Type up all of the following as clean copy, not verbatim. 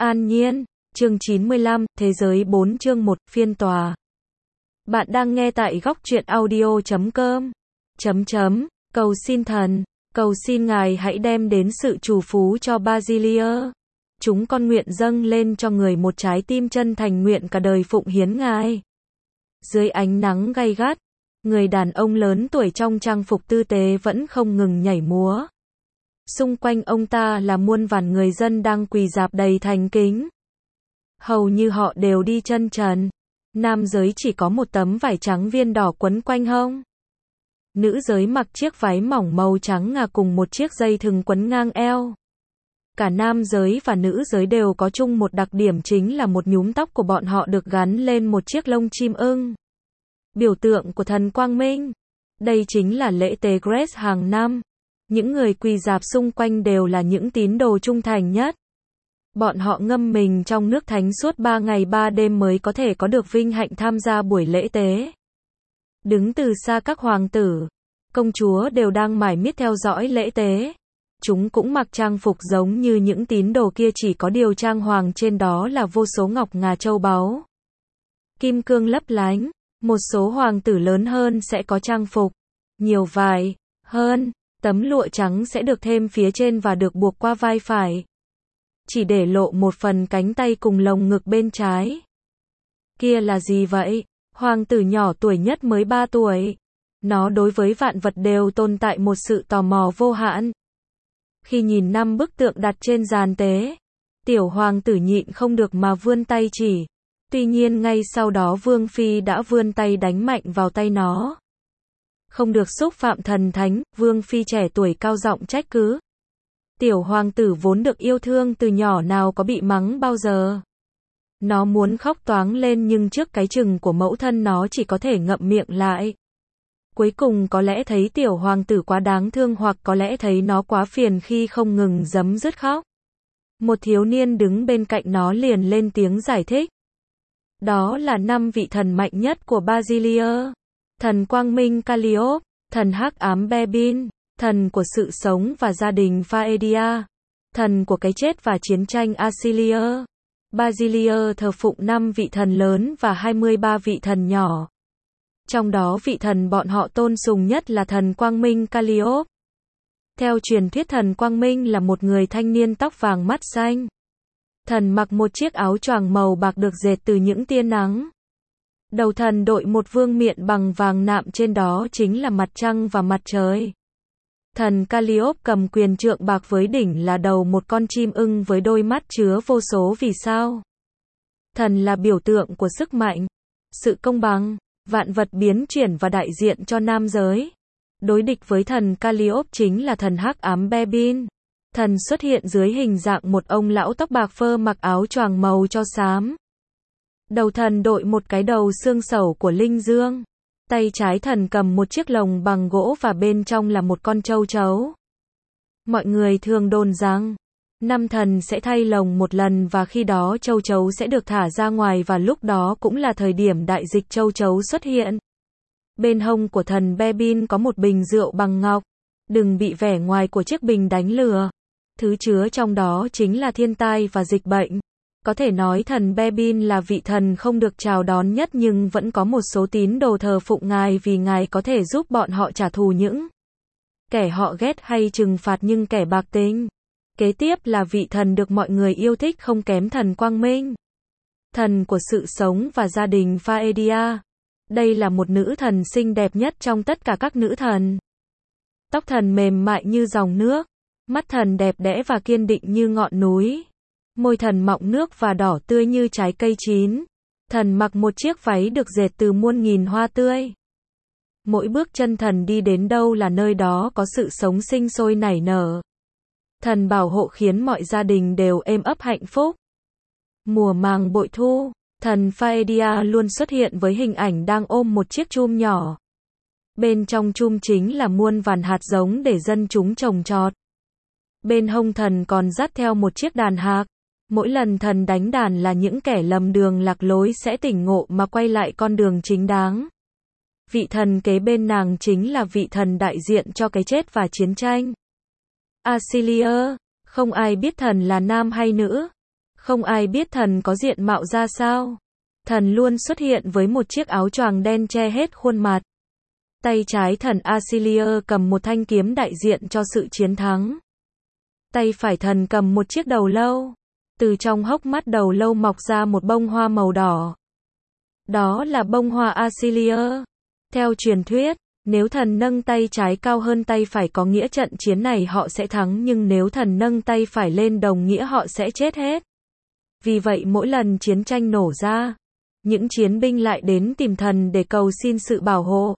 An Nhiên, chương 95, Thế giới 4 chương 1, phiên tòa. Bạn đang nghe tại góc truyện audio.com. Cầu xin thần, cầu xin Ngài hãy đem đến sự trù phú cho Basilia. Chúng con nguyện dâng lên cho người một trái tim chân thành nguyện cả đời phụng hiến Ngài. Dưới ánh nắng gay gắt, người đàn ông lớn tuổi trong trang phục tư tế vẫn không ngừng nhảy múa. Xung quanh ông ta là muôn vàn người dân đang quỳ rạp đầy thành kính. Hầu như họ đều đi chân trần. Nam giới chỉ có một tấm vải trắng viên đỏ quấn quanh hông. Nữ giới mặc chiếc váy mỏng màu trắng ngà cùng một chiếc dây thừng quấn ngang eo. Cả nam giới và nữ giới đều có chung một đặc điểm chính là một nhúm tóc của bọn họ được gắn lên một chiếc lông chim ưng. Biểu tượng của thần quang minh. Đây chính là lễ tế Grace hàng năm. Những người quỳ rạp xung quanh đều là những tín đồ trung thành nhất. Bọn họ ngâm mình trong nước thánh suốt 3 ngày 3 đêm mới có thể có được vinh hạnh tham gia buổi lễ tế. Đứng từ xa các hoàng tử, công chúa đều đang mải miết theo dõi lễ tế. Chúng cũng mặc trang phục giống như những tín đồ kia, chỉ có điều trang hoàng trên đó là vô số ngọc ngà châu báu. Kim cương lấp lánh, một số hoàng tử lớn hơn sẽ có trang phục nhiều vải hơn. Tấm lụa trắng sẽ được thêm phía trên và được buộc qua vai phải. Chỉ để lộ một phần cánh tay cùng lồng ngực bên trái. Kia là gì vậy? Hoàng tử nhỏ tuổi nhất mới 3 tuổi. Nó đối với vạn vật đều tồn tại một sự tò mò vô hạn. Khi nhìn 5 bức tượng đặt trên giàn tế, tiểu hoàng tử nhịn không được mà vươn tay chỉ. Tuy nhiên ngay sau đó Vương Phi đã vươn tay đánh mạnh vào tay nó. Không được xúc phạm thần thánh, Vương Phi trẻ tuổi cao giọng trách cứ. Tiểu hoàng tử vốn được yêu thương từ nhỏ nào có bị mắng bao giờ. Nó muốn khóc toáng lên nhưng trước cái chừng của mẫu thân nó chỉ có thể ngậm miệng lại. Cuối cùng có lẽ thấy tiểu hoàng tử quá đáng thương hoặc có lẽ thấy nó quá phiền khi không ngừng giấm dứt khóc. Một thiếu niên đứng bên cạnh nó liền lên tiếng giải thích. Đó là 5 vị thần mạnh nhất của Basilia. Thần quang minh Calliope, thần hắc ám Bebin, thần của sự sống và gia đình Phaedia, thần của cái chết và chiến tranh Asilia. Basilia thờ phụng 5 vị thần lớn và 23 vị thần nhỏ. Trong đó vị thần bọn họ tôn sùng nhất là thần quang minh Calliope. Theo truyền thuyết thần quang minh là một người thanh niên tóc vàng mắt xanh. Thần mặc một chiếc áo choàng màu bạc được dệt từ những tia nắng. Đầu thần đội một vương miện bằng vàng nạm, trên đó chính là mặt trăng và mặt trời. Thần Calliope cầm quyền trượng bạc với đỉnh là đầu một con chim ưng với đôi mắt chứa vô số vì sao. Thần là biểu tượng của sức mạnh, sự công bằng, vạn vật biến chuyển và đại diện cho nam giới. Đối địch với thần Calliope chính là thần hắc ám Bebin. Thần xuất hiện dưới hình dạng một ông lão tóc bạc phơ mặc áo choàng màu tro xám. Đầu thần đội một cái đầu xương sẩu của linh dương. Tay trái thần cầm một chiếc lồng bằng gỗ và bên trong là một con châu chấu. Mọi người thường đồn rằng 5 thần sẽ thay lồng một lần và khi đó châu chấu sẽ được thả ra ngoài và lúc đó cũng là thời điểm đại dịch châu chấu xuất hiện. Bên hông của thần Bebin có một bình rượu bằng ngọc. Đừng bị vẻ ngoài của chiếc bình đánh lừa. Thứ chứa trong đó chính là thiên tai và dịch bệnh. Có thể nói thần Bebin là vị thần không được chào đón nhất nhưng vẫn có một số tín đồ thờ phụng Ngài vì Ngài có thể giúp bọn họ trả thù những kẻ họ ghét hay trừng phạt những kẻ bạc tính. Kế tiếp là vị thần được mọi người yêu thích không kém thần quang minh. Thần của sự sống và gia đình Phaedia. Đây là một nữ thần xinh đẹp nhất trong tất cả các nữ thần. Tóc thần mềm mại như dòng nước. Mắt thần đẹp đẽ và kiên định như ngọn núi. Môi thần mọng nước và đỏ tươi như trái cây chín. Thần mặc một chiếc váy được dệt từ muôn nghìn hoa tươi. Mỗi bước chân thần đi đến đâu là nơi đó có sự sống sinh sôi nảy nở. Thần bảo hộ khiến mọi gia đình đều êm ấp hạnh phúc. Mùa màng bội thu, thần Phaedia luôn xuất hiện với hình ảnh đang ôm một chiếc chum nhỏ. Bên trong chum chính là muôn vàn hạt giống để dân chúng trồng trọt. Bên hông thần còn dắt theo một chiếc đàn hạc. Mỗi lần thần đánh đàn là những kẻ lầm đường lạc lối sẽ tỉnh ngộ mà quay lại con đường chính đáng. Vị thần kế bên nàng chính là vị thần đại diện cho cái chết và chiến tranh. Asilia, không ai biết thần là nam hay nữ. Không ai biết thần có diện mạo ra sao. Thần luôn xuất hiện với một chiếc áo choàng đen che hết khuôn mặt. Tay trái thần Acilia cầm một thanh kiếm đại diện cho sự chiến thắng. Tay phải thần cầm một chiếc đầu lâu. Từ trong hốc mắt đầu lâu mọc ra một bông hoa màu đỏ. Đó là bông hoa Acilia. Theo truyền thuyết, nếu thần nâng tay trái cao hơn tay phải có nghĩa trận chiến này họ sẽ thắng, nhưng nếu thần nâng tay phải lên đồng nghĩa họ sẽ chết hết. Vì vậy mỗi lần chiến tranh nổ ra, những chiến binh lại đến tìm thần để cầu xin sự bảo hộ.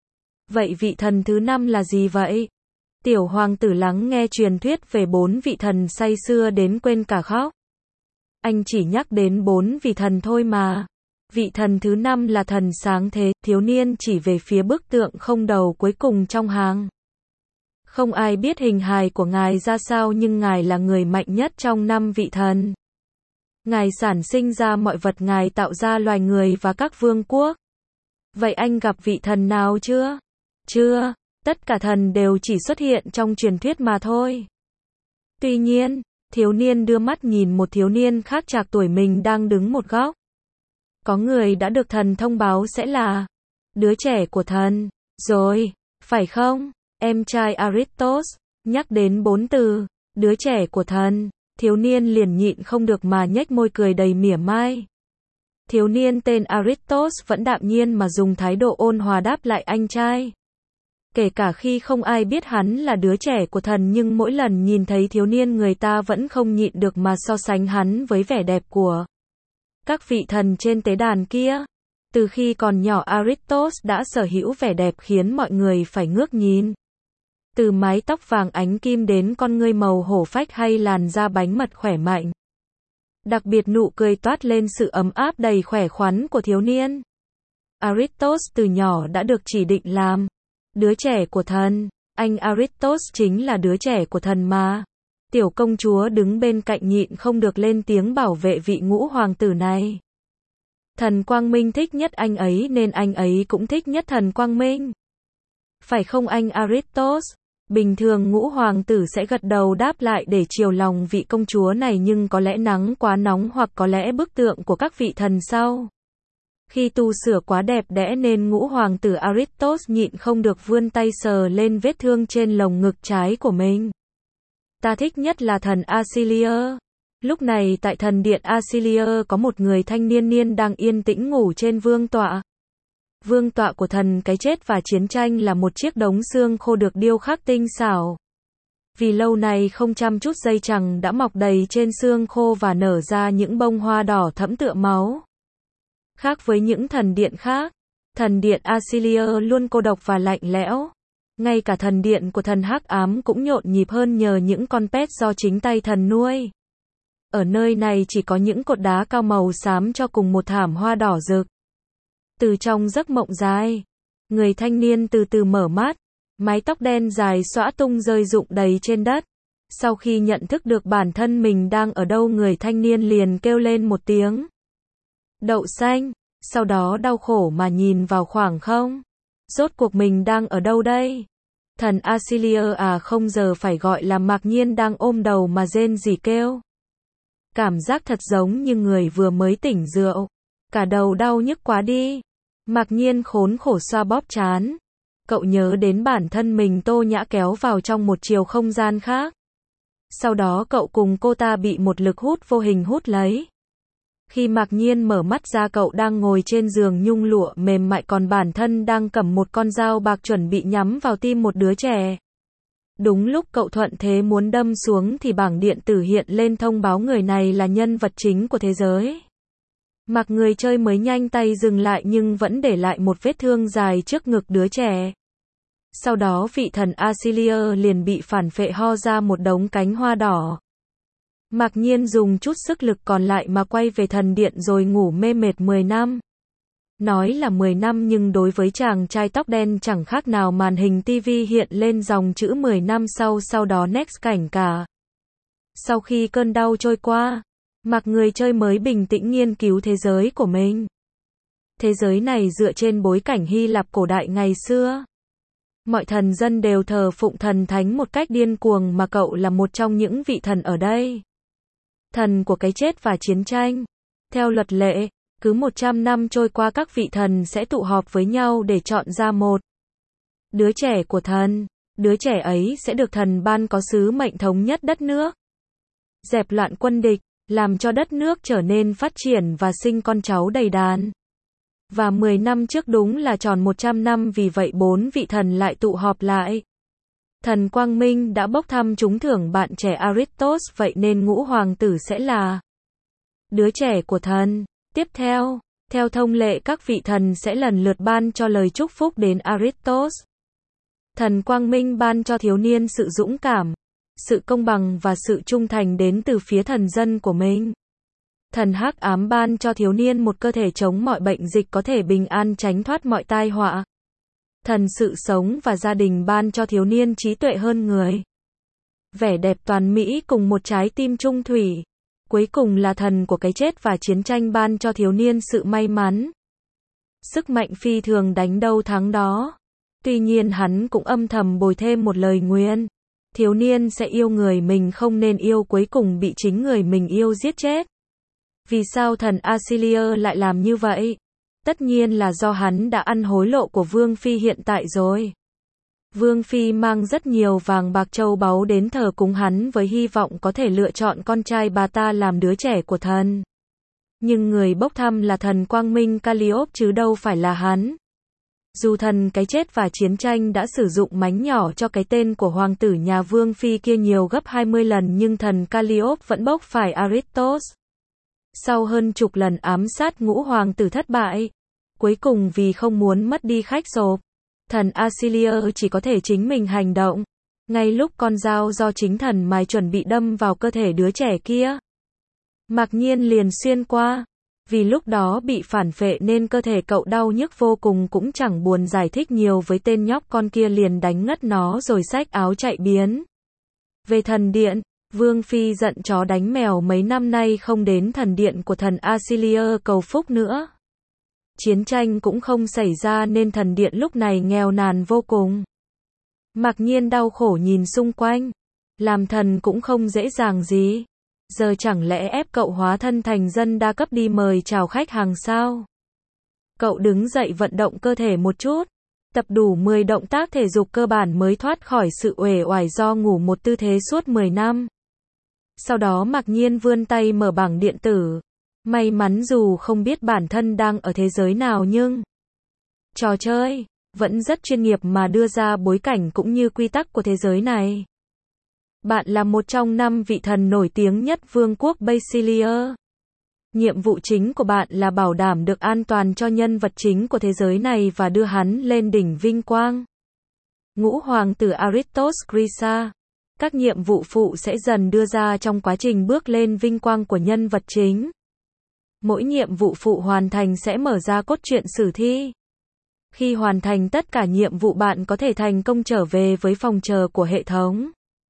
Vậy vị thần thứ 5 là gì vậy? Tiểu hoàng tử lắng nghe truyền thuyết về 4 vị thần say sưa đến quên cả khóc. Anh chỉ nhắc đến 4 vị thần thôi mà. Vị thần thứ 5 là thần sáng thế. Thiếu niên chỉ về phía bức tượng không đầu cuối cùng trong hàng. Không ai biết hình hài của ngài ra sao, nhưng ngài là người mạnh nhất trong 5 vị thần. Ngài sản sinh ra mọi vật, ngài tạo ra loài người và các vương quốc. Vậy anh gặp vị thần nào chưa? Chưa, tất cả thần đều chỉ xuất hiện trong truyền thuyết mà thôi. Tuy nhiên, thiếu niên đưa mắt nhìn một thiếu niên khác trạc tuổi mình đang đứng một góc. Có người đã được thần thông báo sẽ là đứa trẻ của thần, rồi, phải không? Em trai Aristos, nhắc đến 4 từ, đứa trẻ của thần, thiếu niên liền nhịn không được mà nhếch môi cười đầy mỉa mai. Thiếu niên tên Aristos vẫn đạm nhiên mà dùng thái độ ôn hòa đáp lại anh trai. Kể cả khi không ai biết hắn là đứa trẻ của thần, nhưng mỗi lần nhìn thấy thiếu niên người ta vẫn không nhịn được mà so sánh hắn với vẻ đẹp của các vị thần trên tế đàn kia. Từ khi còn nhỏ Aristos đã sở hữu vẻ đẹp khiến mọi người phải ngước nhìn. Từ mái tóc vàng ánh kim đến con ngươi màu hổ phách hay làn da bánh mật khỏe mạnh. Đặc biệt nụ cười toát lên sự ấm áp đầy khỏe khoắn của thiếu niên. Aristos từ nhỏ đã được chỉ định làm đứa trẻ của thần. Anh Aristos chính là đứa trẻ của thần mà. Tiểu công chúa đứng bên cạnh nhịn không được lên tiếng bảo vệ vị ngũ hoàng tử này. Thần Quang Minh thích nhất anh ấy nên anh ấy cũng thích nhất thần Quang Minh. Phải không anh Aristos? Bình thường ngũ hoàng tử sẽ gật đầu đáp lại để chiều lòng vị công chúa này, nhưng có lẽ nắng quá nóng hoặc có lẽ bức tượng của các vị thần sau khi tu sửa quá đẹp đẽ nên ngũ hoàng tử Aristos nhịn không được vươn tay sờ lên vết thương trên lồng ngực trái của mình. Ta thích nhất là thần Acilia. Lúc này tại thần điện Acilia có một người thanh niên đang yên tĩnh ngủ trên vương tọa. Vương tọa của thần cái chết và chiến tranh là một chiếc đống xương khô được điêu khắc tinh xảo. Vì lâu nay không chăm chút, dây chằng đã mọc đầy trên xương khô và nở ra những bông hoa đỏ thẫm tựa máu. Khác với những thần điện khác, thần điện Acilia luôn cô độc và lạnh lẽo. Ngay cả thần điện của thần hắc ám cũng nhộn nhịp hơn nhờ những con pet do chính tay thần nuôi. Ở nơi này chỉ có những cột đá cao màu xám cho cùng một thảm hoa đỏ rực. Từ trong giấc mộng dài, người thanh niên từ từ mở mắt, mái tóc đen dài xõa tung rơi rụng đầy trên đất. Sau khi nhận thức được bản thân mình đang ở đâu, người thanh niên liền kêu lên một tiếng đậu xanh, sau đó đau khổ mà nhìn vào khoảng không. Rốt cuộc mình đang ở đâu đây? Thần Acilia không giờ phải gọi là Mạc Nhiên đang ôm đầu mà rên rỉ kêu. Cảm giác thật giống như người vừa mới tỉnh rượu. Cả đầu đau nhức quá đi. Mạc Nhiên khốn khổ xoa bóp trán. Cậu nhớ đến bản thân mình tô nhã kéo vào trong một chiều không gian khác. Sau đó cậu cùng cô ta bị một lực hút vô hình hút lấy. Khi Mạc Nhiên mở mắt ra, cậu đang ngồi trên giường nhung lụa mềm mại, còn bản thân đang cầm một con dao bạc chuẩn bị nhắm vào tim một đứa trẻ. Đúng lúc cậu thuận thế muốn đâm xuống thì bảng điện tử hiện lên thông báo người này là nhân vật chính của thế giới. Mạc người chơi mới nhanh tay dừng lại nhưng vẫn để lại một vết thương dài trước ngực đứa trẻ. Sau đó vị thần Acilia liền bị phản phệ ho ra một đống cánh hoa đỏ. Mạc Nhiên dùng chút sức lực còn lại mà quay về thần điện rồi ngủ mê mệt 10 năm. Nói là 10 năm nhưng đối với chàng trai tóc đen chẳng khác nào màn hình TV hiện lên dòng chữ 10 năm sau đó next cảnh cả. Sau khi cơn đau trôi qua, Mạc người chơi mới bình tĩnh nghiên cứu thế giới của mình. Thế giới này dựa trên bối cảnh Hy Lạp cổ đại ngày xưa. Mọi thần dân đều thờ phụng thần thánh một cách điên cuồng mà cậu là một trong những vị thần ở đây. Thần của cái chết và chiến tranh. Theo luật lệ, cứ 100 năm trôi qua các vị thần sẽ tụ họp với nhau để chọn ra một đứa trẻ của thần. Đứa trẻ ấy sẽ được thần ban có sứ mệnh thống nhất đất nước, dẹp loạn quân địch, làm cho đất nước trở nên phát triển và sinh con cháu đầy đàn. Và 10 năm trước đúng là tròn 100 năm, vì vậy 4 vị thần lại tụ họp lại. Thần Quang Minh đã bốc thăm trúng thưởng bạn trẻ Aristos, vậy nên ngũ hoàng tử sẽ là đứa trẻ của thần. Tiếp theo, theo thông lệ các vị thần sẽ lần lượt ban cho lời chúc phúc đến Aristos. Thần Quang Minh ban cho thiếu niên sự dũng cảm, sự công bằng và sự trung thành đến từ phía thần dân của mình. Thần Hắc Ám ban cho thiếu niên một cơ thể chống mọi bệnh dịch, có thể bình an tránh thoát mọi tai họa. Thần Sự Sống và Gia Đình ban cho thiếu niên trí tuệ hơn người, vẻ đẹp toàn mỹ cùng một trái tim trung thủy. Cuối cùng là thần của cái chết và chiến tranh ban cho thiếu niên sự may mắn, sức mạnh phi thường đánh đâu thắng đó. Tuy nhiên hắn cũng âm thầm bồi thêm một lời nguyền. Thiếu niên sẽ yêu người mình không nên yêu, cuối cùng bị chính người mình yêu giết chết. Vì sao thần Asilier lại làm như vậy? Tất nhiên là do hắn đã ăn hối lộ của Vương Phi hiện tại rồi. Vương Phi mang rất nhiều vàng bạc châu báu đến thờ cúng hắn với hy vọng có thể lựa chọn con trai bà ta làm đứa trẻ của thần. Nhưng người bốc thăm là thần Quang Minh Calliope chứ đâu phải là hắn. Dù thần cái chết và chiến tranh đã sử dụng mánh nhỏ cho cái tên của hoàng tử nhà Vương Phi kia nhiều gấp 20 lần, nhưng thần Calliope vẫn bốc phải Aristos. Sau hơn chục lần ám sát ngũ hoàng tử thất bại, cuối cùng vì không muốn mất đi khách sộp, thần Asilier chỉ có thể chính mình hành động. Ngay lúc con dao do chính thần mài chuẩn bị đâm vào cơ thể đứa trẻ kia, Mạc Nhiên liền xuyên qua. Vì lúc đó bị phản phệ nên cơ thể cậu đau nhức vô cùng, cũng chẳng buồn giải thích nhiều với tên nhóc con kia, liền đánh ngất nó rồi xách áo chạy biến về thần điện. Vương Phi giận chó đánh mèo, mấy năm nay không đến thần điện của thần Asilier cầu phúc nữa. Chiến tranh cũng không xảy ra nên thần điện lúc này nghèo nàn vô cùng. Mạc Nhiên đau khổ nhìn xung quanh. Làm thần cũng không dễ dàng gì. Giờ chẳng lẽ ép cậu hóa thân thành dân đa cấp đi mời chào khách hàng sao? Cậu đứng dậy vận động cơ thể một chút, tập đủ 10 động tác thể dục cơ bản mới thoát khỏi sự uể oải do ngủ một tư thế suốt 10 năm. Sau đó Mạc Nhiên vươn tay mở bảng điện tử. May mắn dù không biết bản thân đang ở thế giới nào nhưng trò chơi vẫn rất chuyên nghiệp mà đưa ra bối cảnh cũng như quy tắc của thế giới này. Bạn là một trong 5 vị thần nổi tiếng nhất vương quốc Basilia. Nhiệm vụ chính của bạn là bảo đảm được an toàn cho nhân vật chính của thế giới này và đưa hắn lên đỉnh vinh quang. Ngũ hoàng tử Aristos Grisa. Các nhiệm vụ phụ sẽ dần đưa ra trong quá trình bước lên vinh quang của nhân vật chính. Mỗi nhiệm vụ phụ hoàn thành sẽ mở ra cốt truyện sử thi. Khi hoàn thành tất cả nhiệm vụ, bạn có thể thành công trở về với phòng chờ của hệ thống.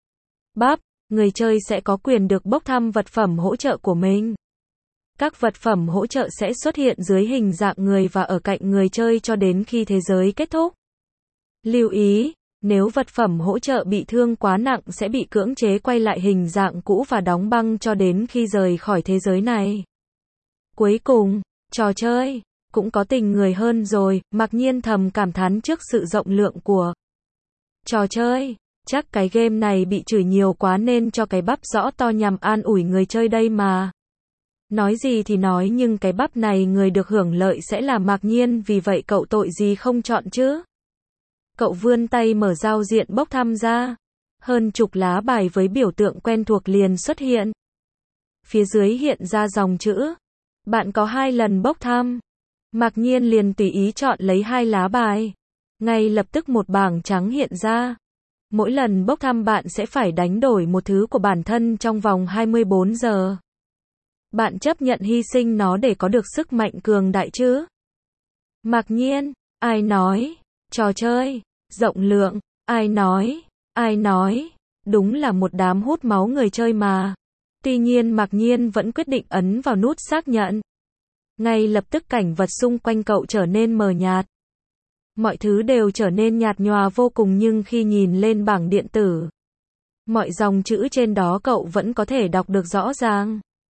Người chơi sẽ có quyền được bốc thăm vật phẩm hỗ trợ của mình. Các vật phẩm hỗ trợ sẽ xuất hiện dưới hình dạng người và ở cạnh người chơi cho đến khi thế giới kết thúc. Lưu ý, nếu vật phẩm hỗ trợ bị thương quá nặng sẽ bị cưỡng chế quay lại hình dạng cũ và đóng băng cho đến khi rời khỏi thế giới này. Cuối cùng, trò chơi cũng có tình người hơn rồi. Mạc Nhiên thầm cảm thán trước sự rộng lượng của trò chơi. Chắc cái game này bị chửi nhiều quá nên cho cái bắp rõ to nhằm an ủi người chơi đây mà. Nói gì thì nói nhưng cái bắp này người được hưởng lợi sẽ là Mạc Nhiên, vì vậy cậu tội gì không chọn chứ? Cậu vươn tay mở giao diện bốc thăm ra. Hơn chục lá bài với biểu tượng quen thuộc liền xuất hiện. Phía dưới hiện ra dòng chữ. Bạn có 2 lần bốc thăm. Mạc Nhiên liền tùy ý chọn lấy 2 lá bài. Ngay lập tức một bảng trắng hiện ra. Mỗi lần bốc thăm bạn sẽ phải đánh đổi một thứ của bản thân trong vòng 24 giờ. Bạn chấp nhận hy sinh nó để có được sức mạnh cường đại chứ? Mạc Nhiên, ai nói? Trò chơi, rộng lượng, ai nói? Đúng là một đám hút máu người chơi mà. Tuy nhiên Mạc Nhiên vẫn quyết định ấn vào nút xác nhận. Ngay lập tức cảnh vật xung quanh cậu trở nên mờ nhạt. Mọi thứ đều trở nên nhạt nhòa vô cùng, nhưng khi nhìn lên bảng điện tử, mọi dòng chữ trên đó cậu vẫn có thể đọc được rõ ràng.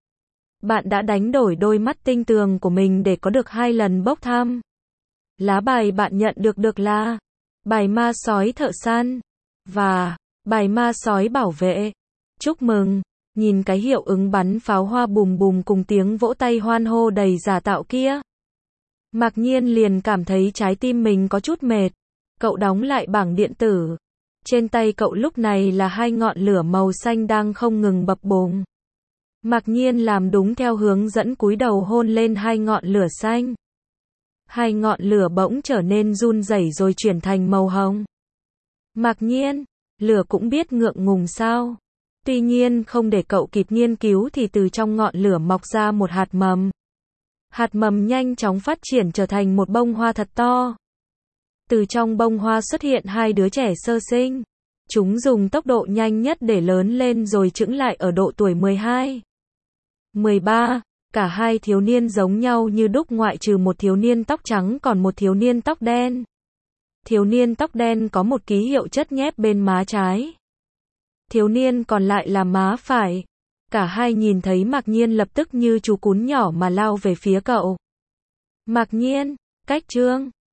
Bạn đã đánh đổi đôi mắt tinh tường của mình để có được 2 lần bốc thăm. Lá bài bạn nhận được là bài ma sói thợ săn và bài ma sói bảo vệ. Chúc mừng! Nhìn cái hiệu ứng bắn pháo hoa bùm bùm cùng tiếng vỗ tay hoan hô đầy giả tạo kia. Mạc Nhiên liền cảm thấy trái tim mình có chút mệt. Cậu đóng lại bảng điện tử. Trên tay cậu lúc này là 2 ngọn lửa màu xanh đang không ngừng bập bùng. Mạc Nhiên làm đúng theo hướng dẫn, cúi đầu hôn lên 2 ngọn lửa xanh. 2 ngọn lửa bỗng trở nên run rẩy rồi chuyển thành màu hồng. Mạc Nhiên, lửa cũng biết ngượng ngùng sao? Tuy nhiên không để cậu kịp nghiên cứu thì từ trong ngọn lửa mọc ra một hạt mầm. Hạt mầm nhanh chóng phát triển trở thành một bông hoa thật to. Từ trong bông hoa xuất hiện 2 đứa trẻ sơ sinh. Chúng dùng tốc độ nhanh nhất để lớn lên rồi chững lại ở độ tuổi 12. 13, cả 2 thiếu niên giống nhau như đúc ngoại trừ một thiếu niên tóc trắng còn một thiếu niên tóc đen. Thiếu niên tóc đen có một ký hiệu chất nhép bên má trái. Thiếu niên còn lại là má phải. Cả 2 nhìn thấy Mạc Nhiên lập tức như chú cún nhỏ mà lao về phía cậu. Mạc Nhiên, cách chương